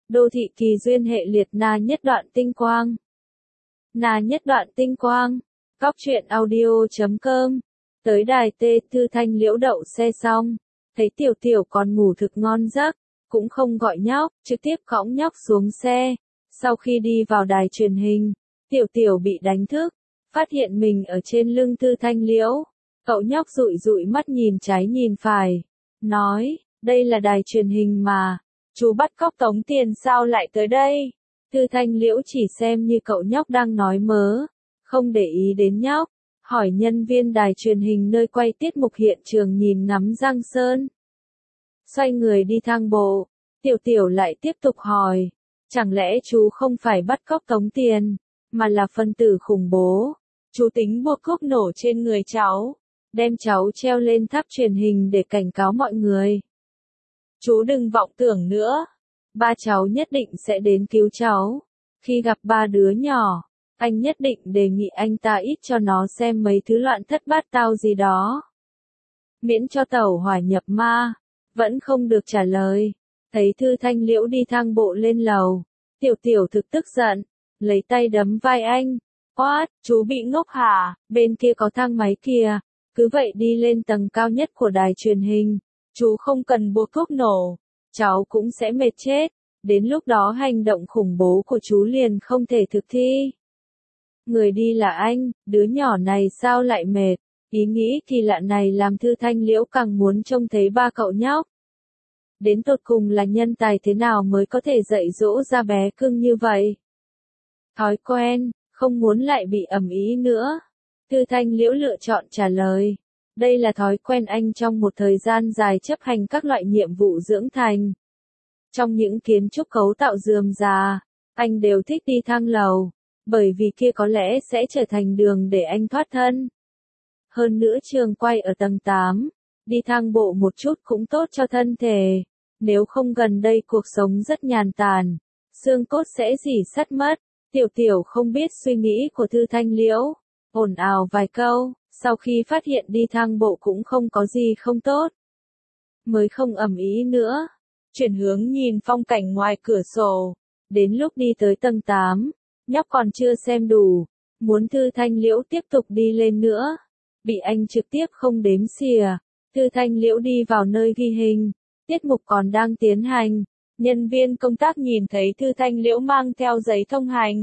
Đô thị kỳ duyên hệ liệt na nhất đoạn tinh quang. Na nhất đoạn tinh quang. Cóc truyện audio.com. Tới đài Tê Thư Thanh Liễu đậu xe xong, thấy Tiểu Tiểu còn ngủ thực ngon giấc, cũng không gọi nhóc, trực tiếp cõng nhóc xuống xe. Sau khi đi vào đài truyền hình, Tiểu Tiểu bị đánh thức, phát hiện mình ở trên lưng Thư Thanh Liễu. Cậu nhóc dụi dụi mắt nhìn trái nhìn phải, nói, đây là đài truyền hình mà, chú bắt cóc tống tiền sao lại tới đây? Thư Thanh Liễu chỉ xem như cậu nhóc đang nói mớ, không để ý đến nhóc, hỏi nhân viên đài truyền hình nơi quay tiết mục hiện trường nhìn ngắm Giang Sơn. Xoay người đi thang bộ, Tiểu Tiểu lại tiếp tục hỏi, chẳng lẽ chú không phải bắt cóc tống tiền, mà là phân tử khủng bố? Chú tính buộc thuốc nổ trên người cháu, đem cháu treo lên tháp truyền hình để cảnh cáo mọi người. Chú đừng vọng tưởng nữa, ba cháu nhất định sẽ đến cứu cháu. Khi gặp ba đứa nhỏ, anh nhất định đề nghị anh ta ít cho nó xem mấy thứ loạn thất bát tao gì đó. Miễn cho tẩu hỏa nhập ma. Vẫn không được trả lời. Thấy Thư Thanh Liễu đi thang bộ lên lầu, Tiểu Tiểu thực tức giận, lấy tay đấm vai anh. What, chú bị ngốc hả? Bên kia có thang máy kìa, cứ vậy đi lên tầng cao nhất của đài truyền hình. Chú không cần buộc thuốc nổ, cháu cũng sẽ mệt chết. Đến lúc đó hành động khủng bố của chú liền không thể thực thi. Người đi là anh, đứa nhỏ này sao lại mệt? Ý nghĩ kỳ lạ này làm Thư Thanh Liễu càng muốn trông thấy ba cậu nhóc. Đến tột cùng là nhân tài thế nào mới có thể dạy dỗ ra bé cưng như vậy? Thói quen, không muốn lại bị ầm ĩ nữa. Thư Thanh Liễu lựa chọn trả lời. Đây là thói quen anh trong một thời gian dài chấp hành các loại nhiệm vụ dưỡng thành. Trong những kiến trúc cấu tạo rườm rà, anh đều thích đi thang lầu, bởi vì kia có lẽ sẽ trở thành đường để anh thoát thân. Hơn nữa trường quay ở tầng 8, đi thang bộ một chút cũng tốt cho thân thể. Nếu không gần đây cuộc sống rất nhàn tản, xương cốt sẽ rỉ sắt mất. Tiểu Tiểu không biết suy nghĩ của Thư Thanh Liễu, ồn ào vài câu, sau khi phát hiện đi thang bộ cũng không có gì không tốt. Mới không ầm ĩ nữa, chuyển hướng nhìn phong cảnh ngoài cửa sổ. Đến lúc đi tới tầng 8, nhóc còn chưa xem đủ, muốn Thư Thanh Liễu tiếp tục đi lên nữa. Bị anh trực tiếp không đếm xỉa. Thư Thanh Liễu đi vào nơi ghi hình, tiết mục còn đang tiến hành. Nhân viên công tác nhìn thấy Thư Thanh Liễu mang theo giấy thông hành,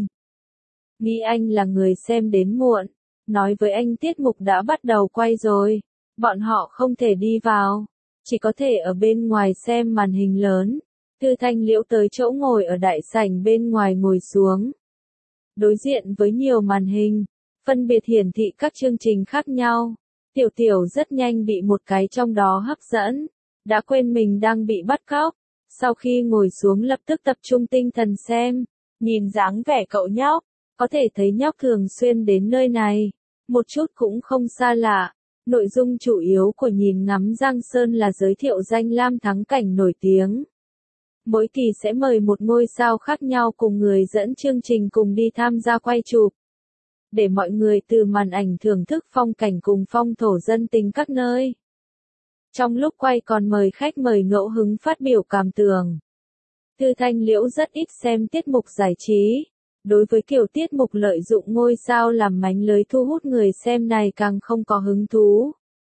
nghĩ anh là người xem đến muộn, nói với anh tiết mục đã bắt đầu quay rồi, bọn họ không thể đi vào, chỉ có thể ở bên ngoài xem màn hình lớn. Thư Thanh Liễu tới chỗ ngồi ở đại sảnh bên ngoài ngồi xuống. Đối diện với nhiều màn hình, phân biệt hiển thị các chương trình khác nhau. Tiểu Tiểu rất nhanh bị một cái trong đó hấp dẫn, đã quên mình đang bị bắt cóc. Sau khi ngồi xuống lập tức tập trung tinh thần xem, nhìn dáng vẻ cậu nhóc, có thể thấy nhóc thường xuyên đến nơi này, một chút cũng không xa lạ. Nội dung chủ yếu của nhìn ngắm Giang Sơn là giới thiệu danh lam thắng cảnh nổi tiếng. Mỗi kỳ sẽ mời một ngôi sao khác nhau cùng người dẫn chương trình cùng đi tham gia quay chụp, để mọi người từ màn ảnh thưởng thức phong cảnh cùng phong thổ dân tình các nơi. Trong lúc quay còn mời khách mời ngẫu hứng phát biểu cảm tưởng. Thư Thanh Liễu rất ít xem tiết mục giải trí. Đối với kiểu tiết mục lợi dụng ngôi sao làm mánh lưới thu hút người xem này càng không có hứng thú.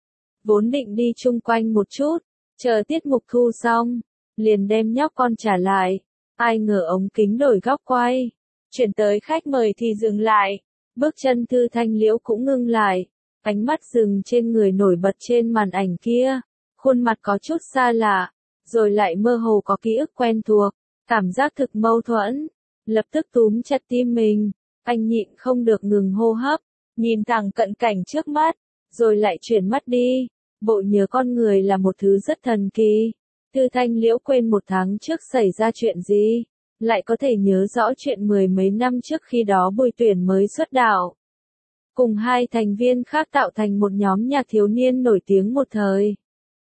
Vốn định đi chung quanh một chút, chờ tiết mục thu xong, liền đem nhóc con trả lại. Ai ngờ ống kính đổi góc quay, chuyển tới khách mời thì dừng lại. Bước chân Thư Thanh Liễu cũng ngưng lại, ánh mắt dừng trên người nổi bật trên màn ảnh kia. Khuôn mặt có chút xa lạ, rồi lại mơ hồ có ký ức quen thuộc, cảm giác thực mâu thuẫn. Lập tức túm chặt tim mình, anh nhịn không được ngừng hô hấp, nhìn thẳng cận cảnh trước mắt, rồi lại chuyển mắt đi. Bộ nhớ con người là một thứ rất thần kỳ. Thư Thanh Liễu quên một tháng trước xảy ra chuyện gì, lại có thể nhớ rõ chuyện mười mấy năm trước khi đó Bùi Tuyển mới xuất đạo. Cùng hai thành viên khác tạo thành một nhóm nhạc thiếu niên nổi tiếng một thời.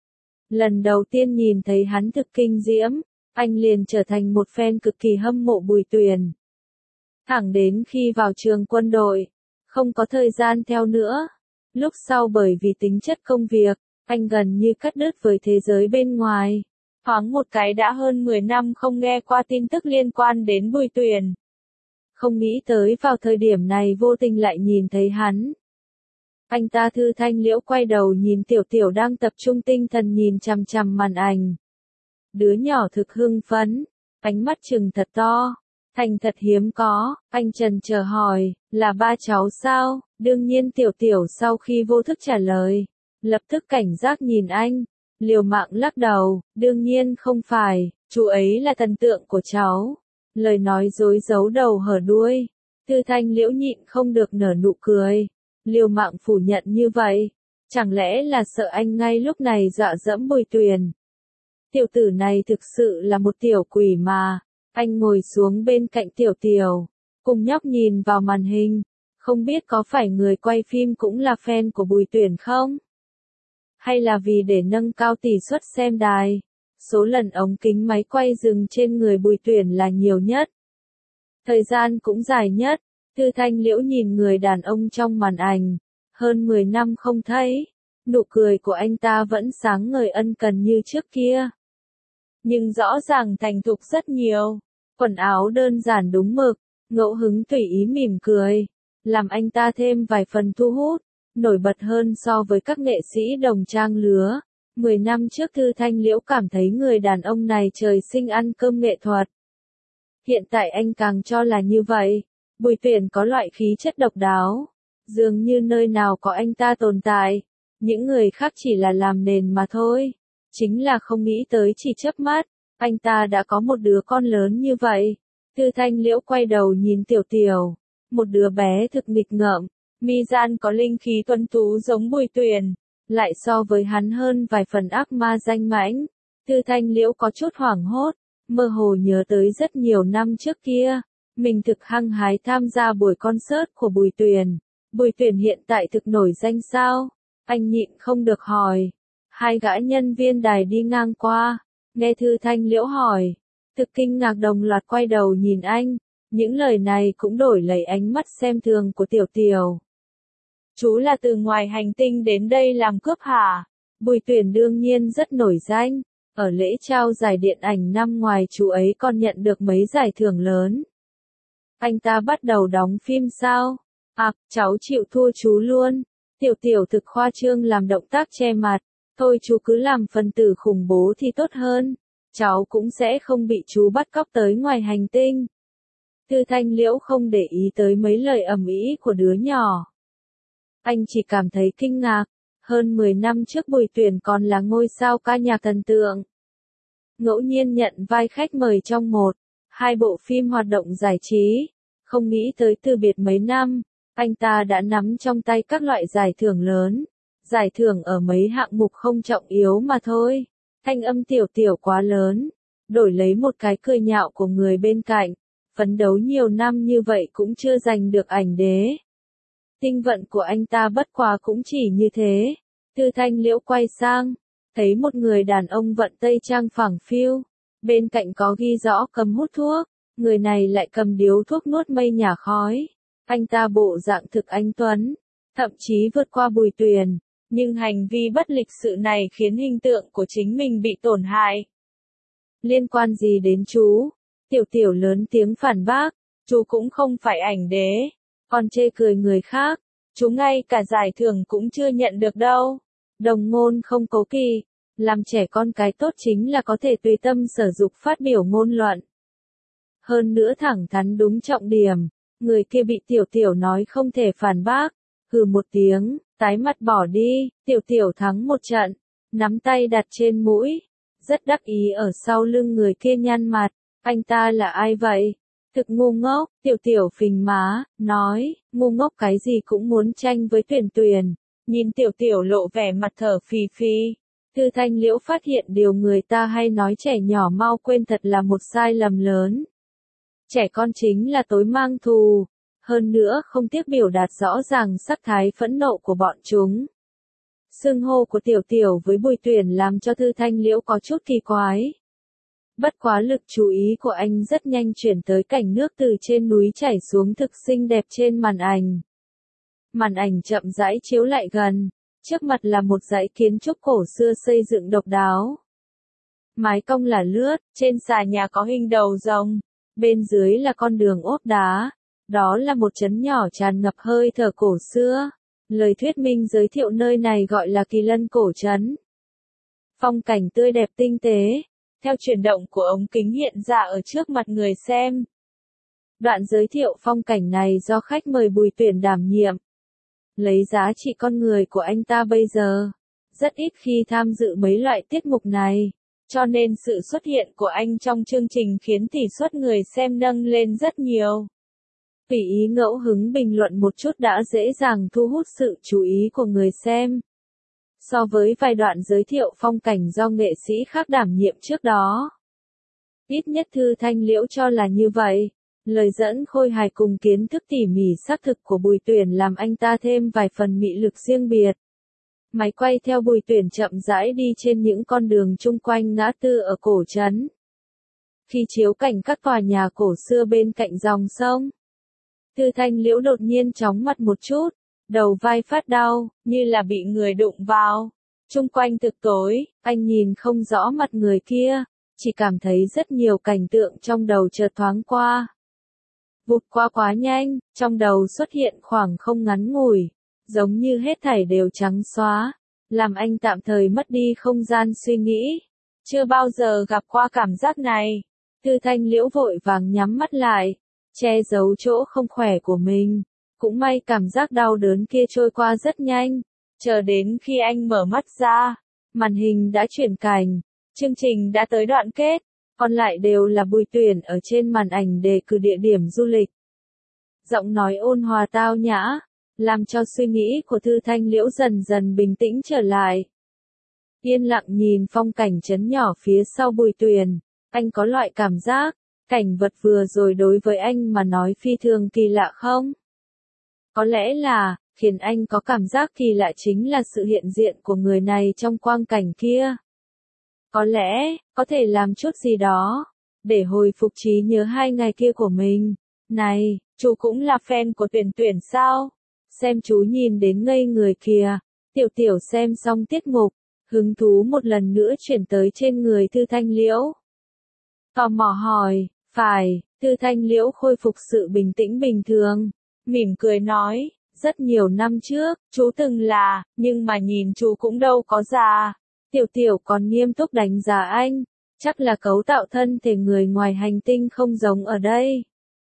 Lần đầu tiên nhìn thấy hắn thực kinh diễm, anh liền trở thành một fan cực kỳ hâm mộ Bùi Tuyển. Thẳng đến khi vào trường quân đội, không có thời gian theo nữa. Lúc sau bởi vì tính chất công việc, anh gần như cắt đứt với thế giới bên ngoài. Thoáng một cái đã hơn 10 năm không nghe qua tin tức liên quan đến Bùi Tuyền. Không nghĩ tới vào thời điểm này vô tình lại nhìn thấy hắn. Anh ta Thư Thanh Liễu quay đầu nhìn Tiểu Tiểu đang tập trung tinh thần nhìn chằm chằm màn ảnh. Đứa nhỏ thực hưng phấn, ánh mắt trừng thật to, thành thật hiếm có, anh trần chờ hỏi, là ba cháu sao? Đương nhiên Tiểu Tiểu sau khi vô thức trả lời, lập tức cảnh giác nhìn anh, liều mạng lắc đầu, đương nhiên không phải, chú ấy là thần tượng của cháu. Lời nói dối giấu đầu hở đuôi, Thư Thanh Liễu nhịn không được nở nụ cười, liều mạng phủ nhận như vậy, chẳng lẽ là sợ anh ngay lúc này dọa dẫm Bùi Tuyền. Tiểu tử này thực sự là một tiểu quỷ mà. Anh ngồi xuống bên cạnh Tiểu Tiểu, cùng nhóc nhìn vào màn hình, không biết có phải người quay phim cũng là fan của Bùi Tuyền không? Hay là vì để nâng cao tỷ suất xem đài, số lần ống kính máy quay dừng trên người Bùi Tuyền là nhiều nhất, thời gian cũng dài nhất. Thư Thanh Liễu nhìn người đàn ông trong màn ảnh, hơn 10 năm không thấy, nụ cười của anh ta vẫn sáng ngời ân cần như trước kia. Nhưng rõ ràng thành thục rất nhiều, quần áo đơn giản đúng mực, ngẫu hứng tùy ý mỉm cười, làm anh ta thêm vài phần thu hút, nổi bật hơn so với các nghệ sĩ đồng trang lứa. 10 năm trước Thư Thanh Liễu cảm thấy người đàn ông này trời sinh ăn cơm nghệ thuật. Hiện tại anh càng cho là như vậy. Bùi Tuyền có loại khí chất độc đáo, dường như nơi nào có anh ta tồn tại, những người khác chỉ là làm nền mà thôi. Chính là không nghĩ tới chỉ chớp mắt, anh ta đã có một đứa con lớn như vậy. Thư Thanh Liễu quay đầu nhìn Tiểu Tiểu, một đứa bé thực nghịch ngợm, mi gian có linh khí tuấn tú giống Bùi Tuyền, lại so với hắn hơn vài phần ác ma danh mãnh. Thư Thanh Liễu có chút hoảng hốt, mơ hồ nhớ tới rất nhiều năm trước kia, mình thực hăng hái tham gia buổi concert của Bùi Tuyền. Bùi Tuyền hiện tại thực nổi danh sao? Anh nhịn không được hỏi. Hai gã nhân viên đài đi ngang qua, nghe Thư Thanh Liễu hỏi, thực kinh ngạc đồng loạt quay đầu nhìn anh, những lời này cũng đổi lấy ánh mắt xem thường của Tiểu Tiểu. Chú là từ ngoài hành tinh đến đây làm cướp hả? Bùi Tuyền đương nhiên rất nổi danh, ở lễ trao giải điện ảnh năm ngoài chú ấy còn nhận được mấy giải thưởng lớn. Anh ta bắt đầu đóng phim sao? À, cháu chịu thua chú luôn. Tiểu Tiểu thực khoa trương làm động tác che mặt. Thôi chú cứ làm phần tử khủng bố thì tốt hơn. Cháu cũng sẽ không bị chú bắt cóc tới ngoài hành tinh. Thư Thanh Liễu không để ý tới mấy lời ầm ĩ của đứa nhỏ. Anh chỉ cảm thấy kinh ngạc. Hơn 10 năm trước Bùi Tuyền còn là ngôi sao ca nhạc thần tượng. Ngẫu nhiên nhận vai khách mời trong một, hai bộ phim hoạt động giải trí. Không nghĩ tới từ biệt mấy năm, anh ta đã nắm trong tay các loại giải thưởng lớn. Giải thưởng ở mấy hạng mục không trọng yếu mà thôi. Thanh âm Tiểu Tiểu quá lớn, đổi lấy một cái cười nhạo của người bên cạnh. Phấn đấu nhiều năm như vậy cũng chưa giành được ảnh đế. Tinh vận của anh ta bất quá cũng chỉ như thế. Thư Thanh Liễu quay sang, thấy một người đàn ông vận tây trang phẳng phiu. Bên cạnh có ghi rõ cầm hút thuốc, người này lại cầm điếu thuốc nuốt mây nhả khói. Anh ta bộ dạng thực anh tuấn, thậm chí vượt qua Bùi Tuyền. Nhưng hành vi bất lịch sự này khiến hình tượng của chính mình bị tổn hại. Liên quan gì đến chú? Tiểu Tiểu lớn tiếng phản bác, chú cũng không phải ảnh đế, còn chê cười người khác, chú ngay cả giải thưởng cũng chưa nhận được đâu. Đồng ngôn không cố kỵ, làm trẻ con cái tốt chính là có thể tùy tâm sở dục phát biểu ngôn luận. Hơn nữa thẳng thắn đúng trọng điểm, người kia bị Tiểu Tiểu nói không thể phản bác, hừ một tiếng, tái mặt bỏ đi. Tiểu Tiểu thắng một trận, nắm tay đặt trên mũi, rất đắc ý ở sau lưng người kia nhăn mặt. Anh ta là ai vậy? Thực ngu ngốc. Tiểu Tiểu phình má, nói, ngu ngốc cái gì cũng muốn tranh với Tuyền Tuyền. Nhìn Tiểu Tiểu lộ vẻ mặt thở phì phì. Thư Thanh Liễu phát hiện điều người ta hay nói trẻ nhỏ mau quên thật là một sai lầm lớn. Trẻ con chính là tối mang thù. Hơn nữa không tiếc biểu đạt rõ ràng sắc thái phẫn nộ của bọn chúng. Xưng hô của Tiểu Tiểu với Bùi Tuyền làm cho Thư Thanh Liễu có chút kỳ quái. Bất quá lực chú ý của anh rất nhanh chuyển tới cảnh nước từ trên núi chảy xuống thực xinh đẹp trên màn ảnh. Màn ảnh chậm rãi chiếu lại gần, trước mặt là một dãy kiến trúc cổ xưa xây dựng độc đáo. Mái cong là lướt, trên xà nhà có hình đầu rồng, bên dưới là con đường ốp đá. Đó là một trấn nhỏ tràn ngập hơi thở cổ xưa. Lời thuyết minh giới thiệu nơi này gọi là Kỳ Lân cổ trấn. Phong cảnh tươi đẹp tinh tế, theo chuyển động của ống kính hiện ra ở trước mặt người xem. Đoạn giới thiệu phong cảnh này do khách mời Bùi Tuyển đảm nhiệm. Lấy giá trị con người của anh ta bây giờ, rất ít khi tham dự mấy loại tiết mục này, cho nên sự xuất hiện của anh trong chương trình khiến tỷ suất người xem nâng lên rất nhiều. Tùy ý ngẫu hứng bình luận một chút đã dễ dàng thu hút sự chú ý của người xem. So với vài đoạn giới thiệu phong cảnh do nghệ sĩ khác đảm nhiệm trước đó. Ít nhất Thư Thanh Liễu cho là như vậy. Lời dẫn khôi hài cùng kiến thức tỉ mỉ xác thực của Bùi Tuyển làm anh ta thêm vài phần mị lực riêng biệt. Máy quay theo Bùi Tuyển chậm rãi đi trên những con đường chung quanh ngã tư ở cổ trấn. Khi chiếu cảnh các tòa nhà cổ xưa bên cạnh dòng sông, Thư Thanh Liễu đột nhiên chóng mặt một chút, đầu vai phát đau, như là bị người đụng vào. Chung quanh thực tối, anh nhìn không rõ mặt người kia, chỉ cảm thấy rất nhiều cảnh tượng trong đầu chợt thoáng qua. Vụt qua quá nhanh, trong đầu xuất hiện khoảng không ngắn ngủi, giống như hết thảy đều trắng xóa, làm anh tạm thời mất đi không gian suy nghĩ. Chưa bao giờ gặp qua cảm giác này. Thư Thanh Liễu vội vàng nhắm mắt lại, che giấu chỗ không khỏe của mình. Cũng may cảm giác đau đớn kia trôi qua rất nhanh. Chờ đến khi anh mở mắt ra, màn hình đã chuyển cảnh, chương trình đã tới đoạn kết, còn lại đều là Bùi Tuyển ở trên màn ảnh đề cử địa điểm du lịch. Giọng nói ôn hòa tao nhã, làm cho suy nghĩ của Thư Thanh Liễu dần dần bình tĩnh trở lại. Yên lặng nhìn phong cảnh trấn nhỏ phía sau Bùi Tuyển, anh có loại cảm giác, cảnh vật vừa rồi đối với anh mà nói phi thường kỳ lạ không? Có lẽ là, khiến anh có cảm giác kỳ lạ chính là sự hiện diện của người này trong quang cảnh kia. Có lẽ, có thể làm chút gì đó, để hồi phục trí nhớ 2 ngày kia của mình. Này, chú cũng là fan của Tuyển Tuyển sao? Xem chú nhìn đến ngây người kìa. Tiểu Tiểu xem xong tiết mục, hứng thú một lần nữa chuyển tới trên người Thư Thanh Liễu. Tò mò hỏi, phải, Thư Thanh Liễu khôi phục sự bình tĩnh bình thường, mỉm cười nói, rất nhiều năm trước, chú từng là, nhưng mà nhìn chú cũng đâu có già. Tiểu Tiểu còn nghiêm túc đánh giá anh, chắc là cấu tạo thân thể người ngoài hành tinh không giống ở đây.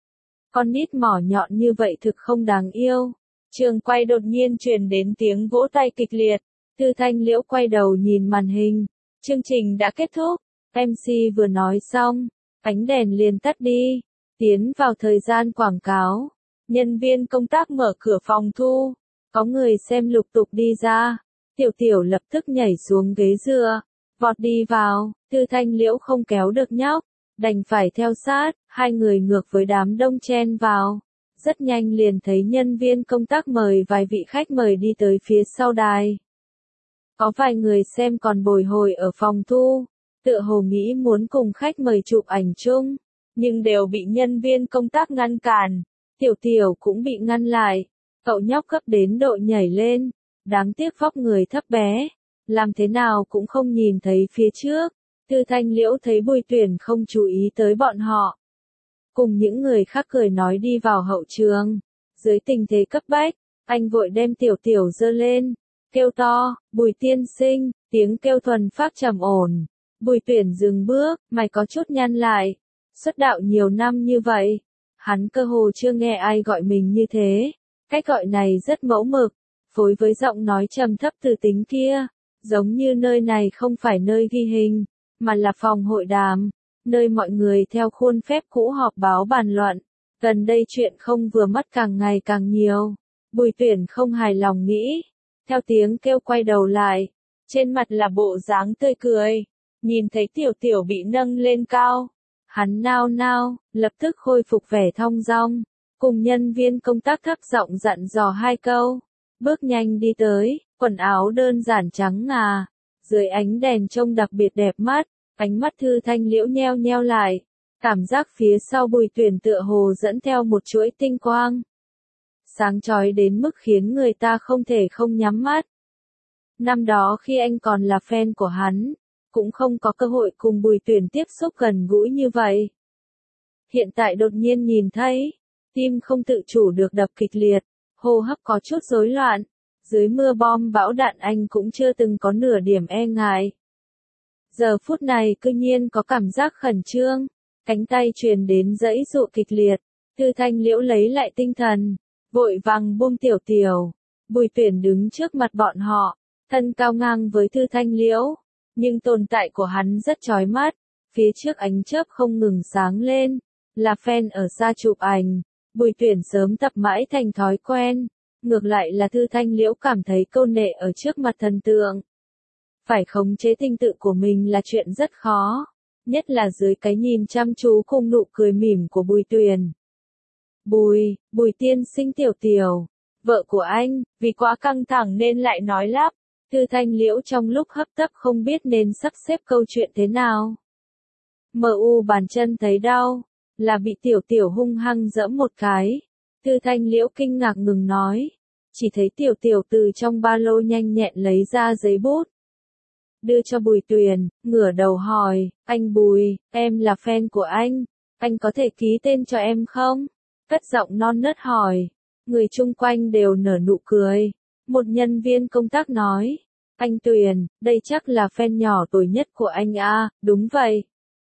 Con nít mỏ nhọn như vậy thực không đáng yêu. Trường quay đột nhiên truyền đến tiếng vỗ tay kịch liệt. Thư Thanh Liễu quay đầu nhìn màn hình. Chương trình đã kết thúc. MC vừa nói xong, ánh đèn liền tắt đi. Tiến vào thời gian quảng cáo. Nhân viên công tác mở cửa phòng thu. Có người xem lục tục đi ra. Tiểu Tiểu lập tức nhảy xuống ghế dựa, vọt đi vào. Thư Thanh Liễu không kéo được nhóc, đành phải theo sát. Hai người ngược với đám đông chen vào. Rất nhanh liền thấy nhân viên công tác mời vài vị khách mời đi tới phía sau đài. Có vài người xem còn bồi hồi ở phòng thu, tựa hồ nghĩ muốn cùng khách mời chụp ảnh chung, nhưng đều bị nhân viên công tác ngăn cản. Tiểu Tiểu cũng bị ngăn lại, cậu nhóc gấp đến độ nhảy lên, đáng tiếc vóc người thấp bé, làm thế nào cũng không nhìn thấy phía trước. Thư Thanh Liễu thấy Bùi Tuyển không chú ý tới bọn họ. Cùng những người khác cười nói đi vào hậu trường. Dưới tình thế cấp bách, anh vội đem Tiểu Tiểu giơ lên, kêu to, Bùi tiên sinh, tiếng kêu thuần phác trầm ổn. Bùi Tuyển dừng bước, mày có chút nhăn lại. Xuất đạo nhiều năm như vậy, hắn cơ hồ chưa nghe ai gọi mình như thế. Cách gọi này rất mẫu mực, phối với giọng nói trầm thấp từ tính kia, giống như nơi này không phải nơi ghi hình, mà là phòng hội đàm, nơi mọi người theo khuôn phép cũ họp báo bàn luận. Gần đây chuyện không vừa mắt càng ngày càng nhiều. Bùi Tuyển không hài lòng nghĩ. Theo tiếng kêu quay đầu lại. Trên mặt là bộ dáng tươi cười. Nhìn thấy Tiểu Tiểu bị nâng lên cao. Hắn nao nao, lập tức khôi phục vẻ thong dong. Cùng nhân viên công tác thấp giọng dặn dò 2 câu. Bước nhanh đi tới, quần áo đơn giản trắng ngà. Dưới ánh đèn trông đặc biệt đẹp mắt. Ánh mắt Thư Thanh Liễu nheo nheo lại. Cảm giác phía sau Bùi Tuyển tựa hồ dẫn theo một chuỗi tinh quang. Sáng chói đến mức khiến người ta không thể không nhắm mắt. Năm đó khi anh còn là fan của hắn, cũng không có cơ hội cùng Bùi Tuyển tiếp xúc gần gũi như vậy. Hiện tại đột nhiên nhìn thấy, tim không tự chủ được đập kịch liệt, hô hấp có chút rối loạn, dưới mưa bom bão đạn anh cũng chưa từng có nửa điểm e ngại. Giờ phút này cư nhiên có cảm giác khẩn trương, cánh tay truyền đến giãy giụa kịch liệt, Thư Thanh Liễu lấy lại tinh thần, vội vàng buông Tiểu Tiểu. Bùi Tuyển đứng trước mặt bọn họ, thân cao ngang với Thư Thanh Liễu, nhưng tồn tại của hắn rất chói mắt, phía trước ánh chớp không ngừng sáng lên, là fan ở xa chụp ảnh, Bùi Tuyển sớm tập mãi thành thói quen, ngược lại là Thư Thanh Liễu cảm thấy câu nệ ở trước mặt thần tượng. Phải khống chế tinh tự của mình là chuyện rất khó, nhất là dưới cái nhìn chăm chú cùng nụ cười mỉm của Bùi Tuyển. Bùi tiên sinh Tiểu Tiểu, vợ của anh, vì quá căng thẳng nên lại nói lắp, Thư Thanh Liễu trong lúc hấp tấp không biết nên sắp xếp câu chuyện thế nào. Bàn chân thấy đau, là bị Tiểu Tiểu hung hăng giẫm một cái. Thư Thanh Liễu kinh ngạc ngừng nói, chỉ thấy Tiểu Tiểu từ trong ba lô nhanh nhẹn lấy ra giấy bút. Đưa cho Bùi Tuyển, ngửa đầu hỏi, anh Bùi, em là fan của anh có thể ký tên cho em không? Cất giọng non nớt hỏi, người chung quanh đều nở nụ cười. Một nhân viên công tác nói, anh Tuyển, đây chắc là fan nhỏ tuổi nhất của anh à, đúng vậy.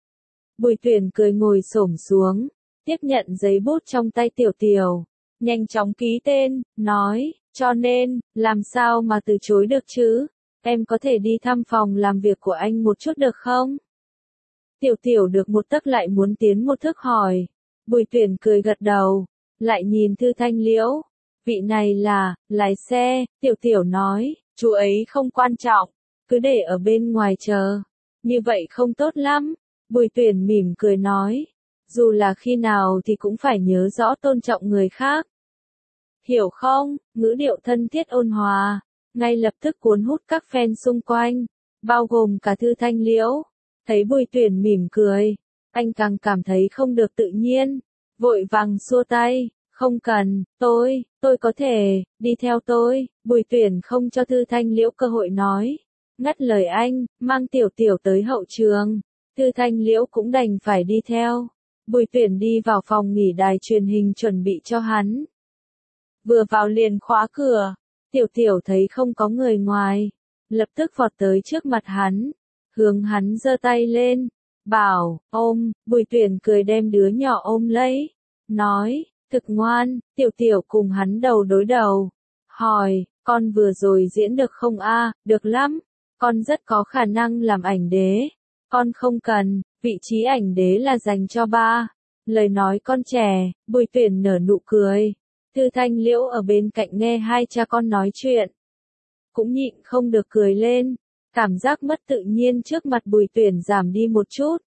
Bùi Tuyển cười ngồi xổm xuống, tiếp nhận giấy bút trong tay Tiểu Tiểu, nhanh chóng ký tên, nói, cho nên, làm sao mà từ chối được chứ? Em có thể đi thăm phòng làm việc của anh một chút được không? Tiểu Tiểu được một tấc lại muốn tiến một thước hỏi. Bùi Tuyển cười gật đầu, lại nhìn Thư Thanh Liễu. Vị này là, lái xe, Tiểu Tiểu nói, chú ấy không quan trọng, cứ để ở bên ngoài chờ. Như vậy không tốt lắm. Bùi Tuyển mỉm cười nói, dù là khi nào thì cũng phải nhớ rõ tôn trọng người khác. Hiểu không? Ngữ điệu thân thiết ôn hòa, ngay lập tức cuốn hút các fan xung quanh, bao gồm cả Thư Thanh Liễu. Thấy Bùi Tuyển mỉm cười, anh càng cảm thấy không được tự nhiên, vội vàng xua tay, không cần, tôi có thể, đi theo tôi. Bùi Tuyển không cho Thư Thanh Liễu cơ hội nói, ngắt lời anh, mang Tiểu Tiểu tới hậu trường. Thư Thanh Liễu cũng đành phải đi theo. Bùi Tuyển đi vào phòng nghỉ đài truyền hình chuẩn bị cho hắn. Vừa vào liền khóa cửa, Tiểu Tiểu thấy không có người ngoài, lập tức vọt tới trước mặt hắn, hướng hắn giơ tay lên, bảo, ôm. Bùi Tuyển cười đem đứa nhỏ ôm lấy, nói, thực ngoan. Tiểu Tiểu cùng hắn đầu đối đầu, hỏi, con vừa rồi diễn được không a? Được lắm, con rất có khả năng làm ảnh đế. Con không cần, vị trí ảnh đế là dành cho ba. Lời nói con trẻ. Bùi Tuyển nở nụ cười. Thư Thanh Liễu ở bên cạnh nghe hai cha con nói chuyện, cũng nhịn không được cười lên, cảm giác mất tự nhiên trước mặt Bùi Tuyển giảm đi một chút.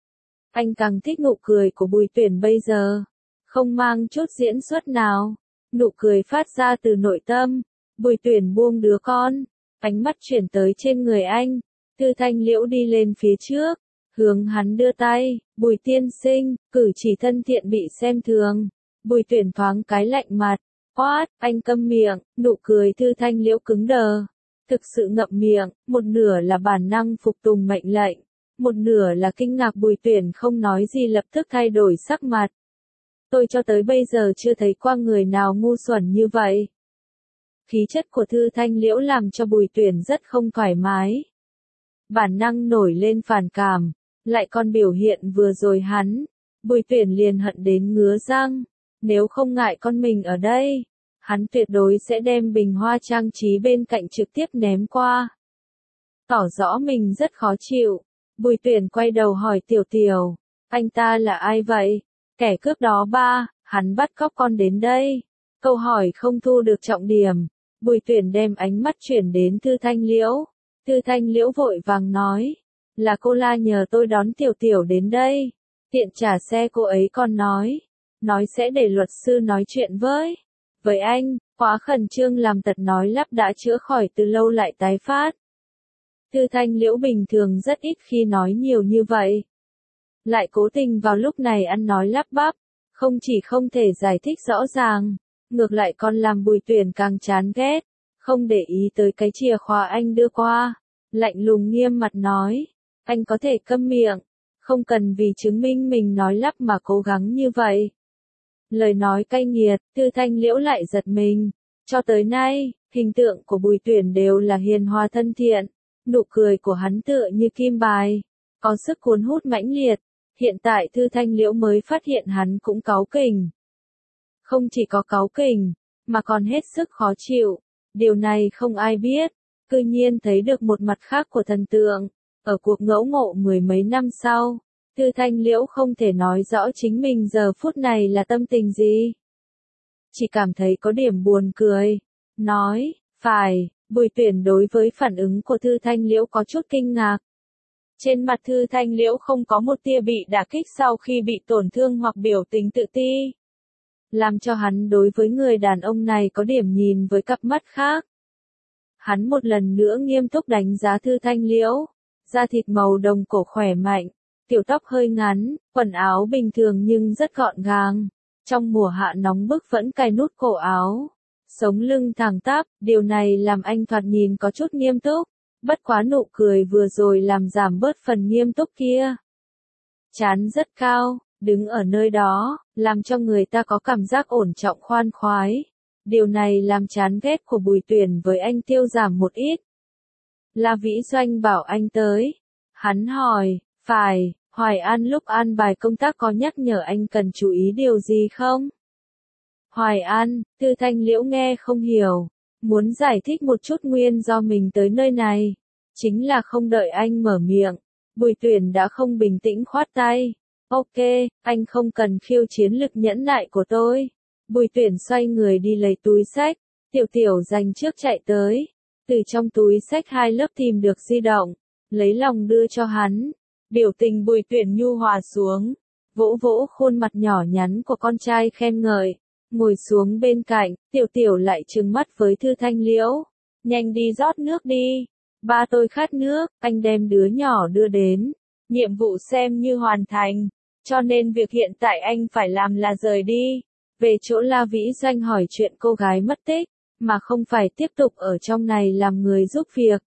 Anh càng thích nụ cười của Bùi Tuyển bây giờ, không mang chút diễn xuất nào, nụ cười phát ra từ nội tâm. Bùi Tuyển buông đứa con, ánh mắt chuyển tới trên người anh. Thư Thanh Liễu đi lên phía trước, hướng hắn đưa tay, Bùi tiên sinh, cử chỉ thân thiện bị xem thường. Bùi Tuyển thoáng cái lạnh mặt, oát, anh câm miệng. Nụ cười Thư Thanh Liễu cứng đờ, thực sự ngậm miệng, một nửa là bản năng phục tùng mệnh lệnh, một nửa là kinh ngạc. Bùi Tuyển không nói gì lập tức thay đổi sắc mặt. Tôi cho tới bây giờ chưa thấy qua người nào ngu xuẩn như vậy. Khí chất của Thư Thanh Liễu làm cho Bùi Tuyển rất không thoải mái. Bản năng nổi lên phản cảm, lại còn biểu hiện vừa rồi hắn. Bùi Tuyển liền hận đến ngứa răng. Nếu không ngại con mình ở đây, hắn tuyệt đối sẽ đem bình hoa trang trí bên cạnh trực tiếp ném qua. Tỏ rõ mình rất khó chịu. Bùi Tuyển quay đầu hỏi Tiểu Tiểu, anh ta là ai vậy? Kẻ cướp đó ba, hắn bắt cóc con đến đây. Câu hỏi không thu được trọng điểm. Bùi Tuyển đem ánh mắt chuyển đến Thư Thanh Liễu. Thư Thanh Liễu vội vàng nói, là cô La nhờ tôi đón Tiểu Tiểu đến đây. Tiện trả xe cô ấy còn nói sẽ để luật sư nói chuyện với anh. Quá khẩn trương làm tật nói lắp đã chữa khỏi từ lâu lại tái phát. Thư Thanh Liễu bình thường rất ít khi nói nhiều như vậy, lại cố tình vào lúc này ăn nói lắp bắp, không chỉ không thể giải thích rõ ràng, ngược lại còn làm Bùi Tuyển càng chán ghét. Không để ý tới cái chìa khóa anh đưa qua, lạnh lùng nghiêm mặt nói, anh có thể câm miệng, không cần vì chứng minh mình nói lắp mà cố gắng như vậy. Lời nói cay nghiệt, Tư Thanh Liễu lại giật mình. Cho tới nay, hình tượng của Bùi Tuyển đều là hiền hòa thân thiện, nụ cười của hắn tựa như kim bài, có sức cuốn hút mãnh liệt. Hiện tại Tư Thanh Liễu mới phát hiện hắn cũng cáu kỉnh. Không chỉ có cáu kỉnh, mà còn hết sức khó chịu. Điều này không ai biết, cư nhiên thấy được một mặt khác của thần tượng. Ở cuộc ngẫu ngộ mười mấy năm sau, Tư Thanh Liễu không thể nói rõ chính mình giờ phút này là tâm tình gì. Chỉ cảm thấy có điểm buồn cười. Nói, phải, Bùi Tuyển đối với phản ứng của Tư Thanh Liễu có chút kinh ngạc. Trên mặt Tư Thanh Liễu không có một tia bị đả kích sau khi bị tổn thương hoặc biểu tình tự ti. Làm cho hắn đối với người đàn ông này có điểm nhìn với cặp mắt khác. Hắn một lần nữa nghiêm túc đánh giá Tư Thanh Liễu. Da thịt màu đồng cổ khỏe mạnh, tiểu tóc hơi ngắn, quần áo bình thường nhưng rất gọn gàng. Trong mùa hạ nóng bức vẫn cài nút cổ áo. Sống lưng thẳng tắp, điều này làm anh thoạt nhìn có chút nghiêm túc. Bất quá nụ cười vừa rồi làm giảm bớt phần nghiêm túc kia. Trán rất cao, đứng ở nơi đó, làm cho người ta có cảm giác ổn trọng khoan khoái. Điều này làm chán ghét của Bùi Tuyển với anh tiêu giảm một ít. La Vĩ Doanh bảo anh tới. Hắn hỏi, phải, Hoài An lúc an bài công tác có nhắc nhở anh cần chú ý điều gì không? Hoài An, Tư Thanh Liễu nghe không hiểu, muốn giải thích một chút nguyên do mình tới nơi này. Chính là không đợi anh mở miệng, Bùi Tuyển đã không bình tĩnh khoát tay. Ok, anh không cần khiêu chiến lực nhẫn nại của tôi. Bùi Tuyển xoay người đi lấy túi xách, Tiểu Tiểu dành trước chạy tới. Từ trong túi xách hai lớp tìm được di động, lấy lòng đưa cho hắn. Biểu tình Bùi Tuyển nhu hòa xuống, vỗ vỗ khuôn mặt nhỏ nhắn của con trai khen ngợi. Ngồi xuống bên cạnh, Tiểu Tiểu lại trừng mắt với Tư Thanh Liễu. Nhanh đi rót nước đi. Ba tôi khát nước, anh đem đứa nhỏ đưa đến. Nhiệm vụ xem như hoàn thành. Cho nên việc hiện tại anh phải làm là rời đi. Về chỗ La Vĩ Doanh hỏi chuyện cô gái mất tích, mà không phải tiếp tục ở trong này làm người giúp việc.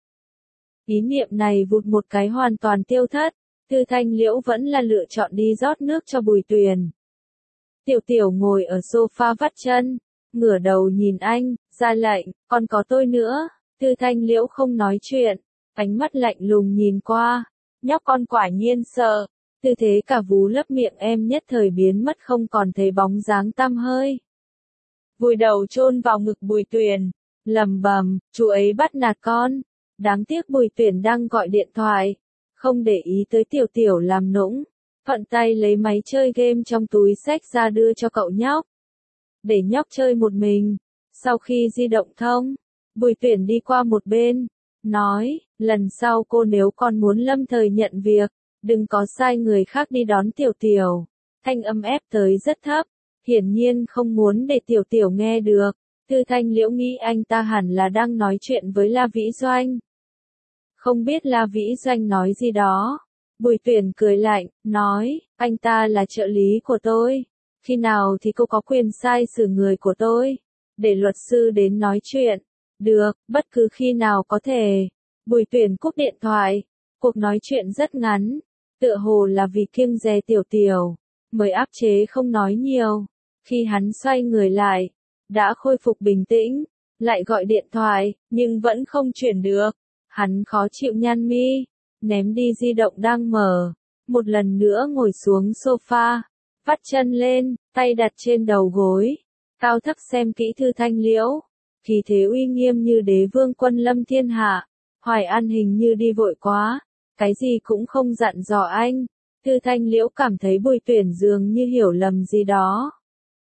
Ý niệm này vụt một cái hoàn toàn tiêu thất. Tư Thanh Liễu vẫn là lựa chọn đi rót nước cho Bùi Tuyển. Tiểu Tiểu ngồi ở sofa vắt chân, ngửa đầu nhìn anh, ra lệnh, còn có tôi nữa. Tư Thanh Liễu không nói chuyện, ánh mắt lạnh lùng nhìn qua. Nhóc con quả nhiên sợ. Tư thế cả vú lấp miệng em nhất thời biến mất không còn thấy bóng dáng tăm hơi. Vùi đầu chôn vào ngực Bùi Tuyển, lầm bầm, chú ấy bắt nạt con. Đáng tiếc Bùi Tuyển đang gọi điện thoại, không để ý tới Tiểu Tiểu làm nũng. Thuận tay lấy máy chơi game trong túi xách ra đưa cho cậu nhóc. Để nhóc chơi một mình. Sau khi di động thông, Bùi Tuyển đi qua một bên, nói, lần sau cô nếu con muốn lâm thời nhận việc, đừng có sai người khác đi đón Tiểu Tiểu. Thanh âm ép tới rất thấp, hiển nhiên không muốn để Tiểu Tiểu nghe được. Tư Thanh Liễu nghĩ anh ta hẳn là đang nói chuyện với La Vĩ Doanh. Không biết La Vĩ Doanh nói gì đó. Bùi Tuyển cười lạnh, nói, anh ta là trợ lý của tôi. Khi nào thì cô có quyền sai xử người của tôi? Để luật sư đến nói chuyện. Được, bất cứ khi nào có thể. Bùi Tuyển cúp điện thoại. Cuộc nói chuyện rất ngắn. Tựa hồ là vì kiêng dè Tiểu Tiểu, mới áp chế không nói nhiều. Khi hắn xoay người lại, đã khôi phục bình tĩnh. Lại gọi điện thoại, nhưng vẫn không chuyển được. Hắn khó chịu nhăn mi. Ném đi di động đang mở, một lần nữa ngồi xuống sofa, vắt chân lên, tay đặt trên đầu gối, cao thấp xem kỹ Tư Thanh Liễu, khí thế uy nghiêm như đế vương quân lâm thiên hạ. Hoài An hình như đi vội quá, cái gì cũng không dặn dò anh. Tư Thanh Liễu cảm thấy Bùi Tuyển dường như hiểu lầm gì đó.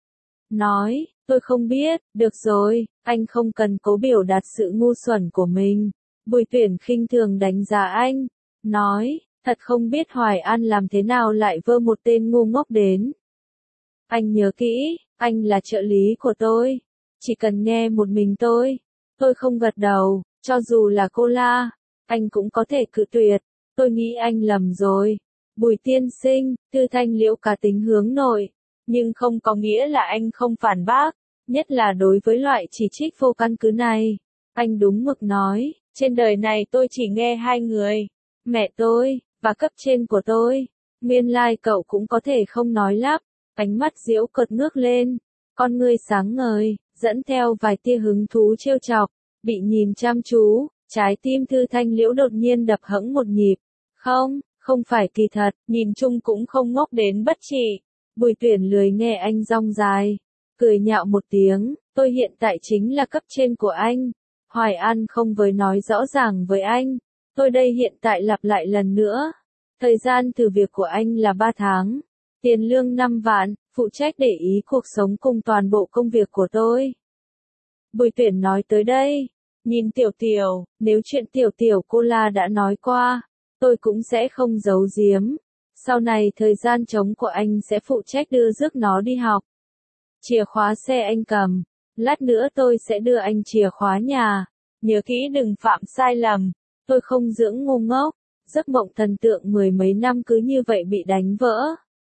Nói, tôi không biết, được rồi, anh không cần cố biểu đạt sự ngu xuẩn của mình. Bùi Tuyển khinh thường đánh giá anh. Nói, thật không biết Hoài An làm thế nào lại vơ một tên ngu ngốc đến. Anh nhớ kỹ, anh là trợ lý của tôi. Chỉ cần nghe một mình tôi không gật đầu, cho dù là cô La, anh cũng có thể cự tuyệt. Tôi nghĩ anh lầm rồi. Bùi tiên sinh, Tư Thanh Liễu cá tính hướng nội, nhưng không có nghĩa là anh không phản bác, nhất là đối với loại chỉ trích vô căn cứ này. Anh đúng mực nói, trên đời này tôi chỉ nghe hai người. Mẹ tôi, và cấp trên của tôi. Nguyên lai cậu cũng có thể không nói lắp, ánh mắt giễu cợt ngước lên, con ngươi sáng ngời, dẫn theo vài tia hứng thú trêu chọc, bị nhìn chăm chú, trái tim Thư Thanh Liễu đột nhiên đập hẫng một nhịp. Không phải kỳ thật, nhìn chung cũng không ngốc đến bất trị. Bùi Tuyển lười nghe anh rong dài, cười nhạo một tiếng, tôi hiện tại chính là cấp trên của anh. Hoài An không với nói rõ ràng với anh, tôi đây hiện tại lặp lại lần nữa. Thời gian thử việc của anh là 3 tháng, tiền lương 5 vạn, phụ trách để ý cuộc sống cùng toàn bộ công việc của tôi. Bùi Tuyển nói tới đây, nhìn Tiểu Tiểu, nếu chuyện Tiểu Tiểu cô La đã nói qua, tôi cũng sẽ không giấu giếm. Sau này thời gian trống của anh sẽ phụ trách đưa rước nó đi học. Chìa khóa xe anh cầm, lát nữa tôi sẽ đưa anh chìa khóa nhà. Nhớ kỹ đừng phạm sai lầm, tôi không dưỡng ngu ngốc. Giấc mộng thần tượng mười mấy năm cứ như vậy bị đánh vỡ.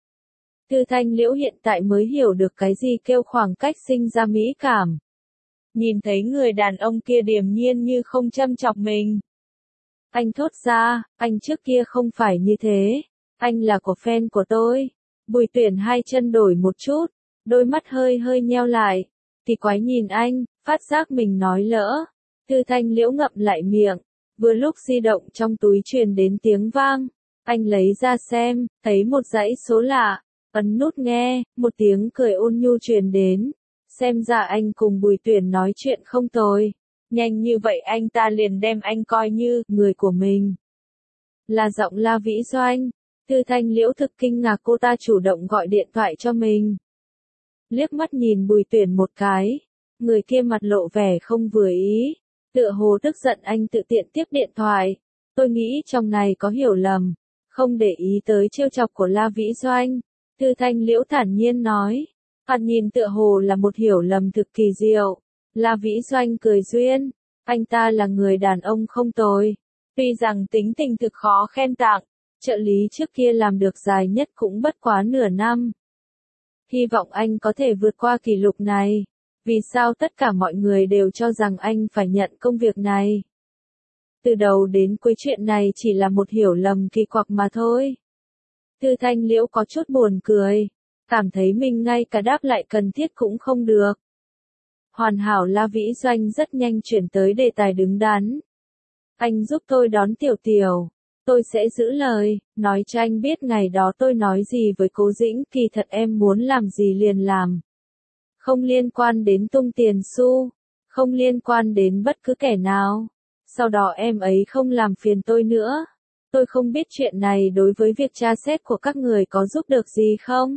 Thư Thanh Liễu hiện tại mới hiểu được cái gì kêu khoảng cách sinh ra mỹ cảm. Nhìn thấy người đàn ông kia điềm nhiên như không châm chọc mình. Anh thốt ra, anh trước kia không phải như thế. Anh là của fan của tôi. Bùi Tuyển hai chân đổi một chút, đôi mắt hơi nheo lại. Thì quái nhìn anh, phát giác mình nói lỡ. Thư Thanh Liễu ngậm lại miệng. Vừa lúc di động trong túi truyền đến tiếng vang. Anh lấy ra xem, thấy một dãy số lạ. Ấn nút nghe, một tiếng cười ôn nhu truyền đến. Xem ra anh cùng Bùi Tuyển nói chuyện không tồi. Nhanh như vậy anh ta liền đem anh coi như người của mình. Là giọng La Vĩ Doanh. Thư Thanh Liễu thực kinh ngạc cô ta chủ động gọi điện thoại cho mình. Liếc mắt nhìn Bùi Tuyển một cái. Người kia mặt lộ vẻ không vừa ý. Tựa hồ tức giận anh tự tiện tiếp điện thoại. Tôi nghĩ trong này có hiểu lầm. Không để ý tới trêu chọc của La Vĩ Doanh. Thư Thanh Liễu thản nhiên nói. Thoạt nhìn tựa hồ là một hiểu lầm thực kỳ diệu. La Vĩ Doanh cười duyên. Anh ta là người đàn ông không tồi. Tuy rằng tính tình thực khó khen tặng. Trợ lý trước kia làm được dài nhất cũng bất quá nửa năm. Hy vọng anh có thể vượt qua kỷ lục này. Vì sao tất cả mọi người đều cho rằng anh phải nhận công việc này? Từ đầu đến cuối chuyện này chỉ là một hiểu lầm kỳ quặc mà thôi. Thư Thanh Liễu có chút buồn cười. Cảm thấy mình ngay cả đáp lại cần thiết cũng không được. Hoàn hảo La Vĩ Doanh rất nhanh chuyển tới đề tài đứng đắn. Anh giúp tôi đón Tiểu Tiểu. Tôi sẽ giữ lời, nói cho anh biết ngày đó tôi nói gì với Cố Dĩnh, kỳ thật em muốn làm gì liền làm. Không liên quan đến tung tiền xu, không liên quan đến bất cứ kẻ nào. Sau đó em ấy không làm phiền tôi nữa. Tôi không biết chuyện này đối với việc tra xét của các người có giúp được gì không?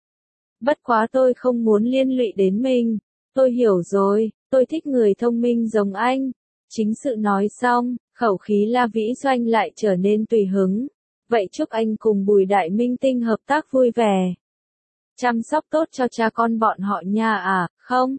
Bất quá tôi không muốn liên lụy đến mình. Tôi hiểu rồi, tôi thích người thông minh giống anh. Chính sự nói xong, khẩu khí La Vĩ Doanh lại trở nên tùy hứng. Vậy chúc anh cùng Bùi Đại Minh Tinh hợp tác vui vẻ. Chăm sóc tốt cho cha con bọn họ nha à, không?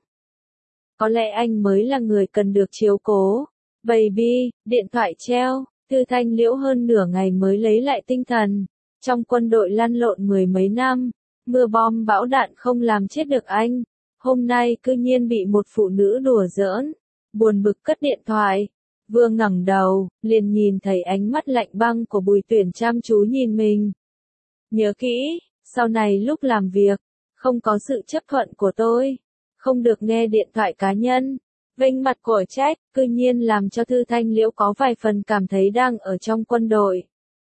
Có lẽ anh mới là người cần được chiếu cố. Baby, điện thoại treo. Thư Thanh Liễu hơn nửa ngày mới lấy lại tinh thần. Trong quân đội lăn lộn mười mấy năm, mưa bom bão đạn không làm chết được anh. Hôm nay cư nhiên bị một phụ nữ đùa giỡn. Buồn bực cất điện thoại. Vừa ngẩng đầu, liền nhìn thấy ánh mắt lạnh băng của Bùi Tuyển chăm chú nhìn mình. Nhớ kỹ, sau này lúc làm việc, không có sự chấp thuận của tôi. Không được nghe điện thoại cá nhân. Vênh mặt của trách, cư nhiên làm cho Thư Thanh Liễu có vài phần cảm thấy đang ở trong quân đội.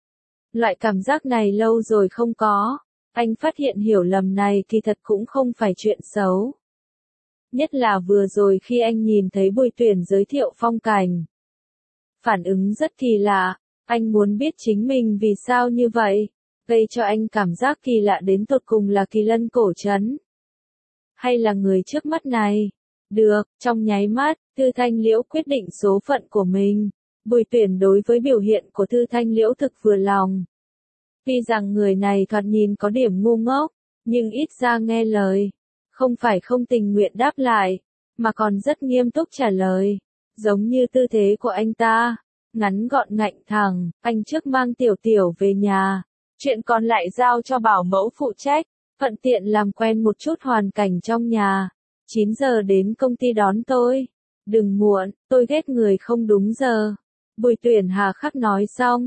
Loại cảm giác này lâu rồi không có. Anh phát hiện hiểu lầm này kỳ thật cũng không phải chuyện xấu. Nhất là vừa rồi khi anh nhìn thấy Bùi Tuyển giới thiệu phong cảnh. Phản ứng rất kỳ lạ, anh muốn biết chính mình vì sao như vậy, gây cho anh cảm giác kỳ lạ đến tột cùng là Kỳ Lân cổ trấn. Hay là người trước mắt này? Được, trong nháy mắt, Thư Thanh Liễu quyết định số phận của mình. Bùi Tuyển đối với biểu hiện của Thư Thanh Liễu thực vừa lòng. Tuy rằng người này thoạt nhìn có điểm ngu ngốc, nhưng ít ra nghe lời. Không phải không tình nguyện đáp lại, mà còn rất nghiêm túc trả lời. Giống như tư thế của anh ta, ngắn gọn ngạnh thẳng, anh trước mang Tiểu Tiểu về nhà. Chuyện còn lại giao cho bảo mẫu phụ trách, thuận tiện làm quen một chút hoàn cảnh trong nhà. 9 giờ đến công ty đón tôi. Đừng muộn, tôi ghét người không đúng giờ. Bùi Tuyển hà khắc nói xong,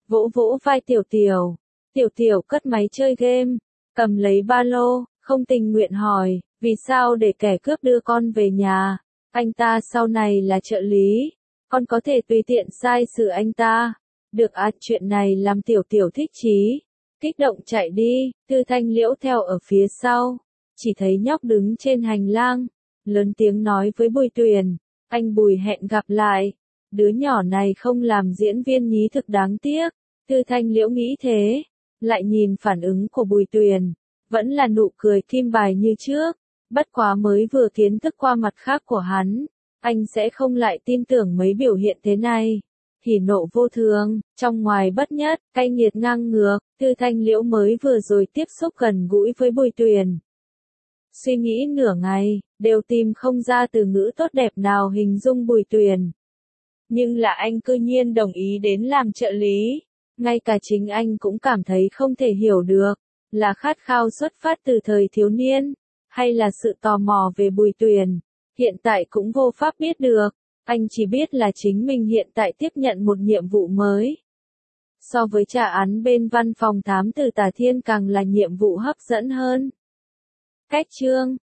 vỗ vỗ vai Tiểu Tiểu. Tiểu Tiểu cất máy chơi game, cầm lấy ba lô, không tình nguyện hỏi, vì sao để kẻ cướp đưa con về nhà? Anh ta sau này là trợ lý, con có thể tùy tiện sai xử anh ta. Được à, chuyện này làm Tiểu Tiểu thích chí, kích động chạy đi, Tư Thanh Liễu theo ở phía sau, chỉ thấy nhóc đứng trên hành lang, lớn tiếng nói với Bùi Tuyền, anh Bùi hẹn gặp lại, đứa nhỏ này không làm diễn viên nhí thực đáng tiếc. Tư Thanh Liễu nghĩ thế, lại nhìn phản ứng của Bùi Tuyền, vẫn là nụ cười kim bài như trước, bất quá mới vừa kiến thức qua mặt khác của hắn, anh sẽ không lại tin tưởng mấy biểu hiện thế này. Hỉ nộ vô thường, trong ngoài bất nhất, cay nghiệt ngang ngược, Tư Thanh Liễu mới vừa rồi tiếp xúc gần gũi với Bùi Tuyền. Suy nghĩ nửa ngày, đều tìm không ra từ ngữ tốt đẹp nào hình dung Bùi Tuyền. Nhưng là anh cư nhiên đồng ý đến làm trợ lý. Ngay cả chính anh cũng cảm thấy không thể hiểu được, là khát khao xuất phát từ thời thiếu niên, hay là sự tò mò về Bùi Tuyền. Hiện tại cũng vô pháp biết được, anh chỉ biết là chính mình hiện tại tiếp nhận một nhiệm vụ mới. So với trả án bên văn phòng thám tử Tả Thiên càng là nhiệm vụ hấp dẫn hơn. Cách chương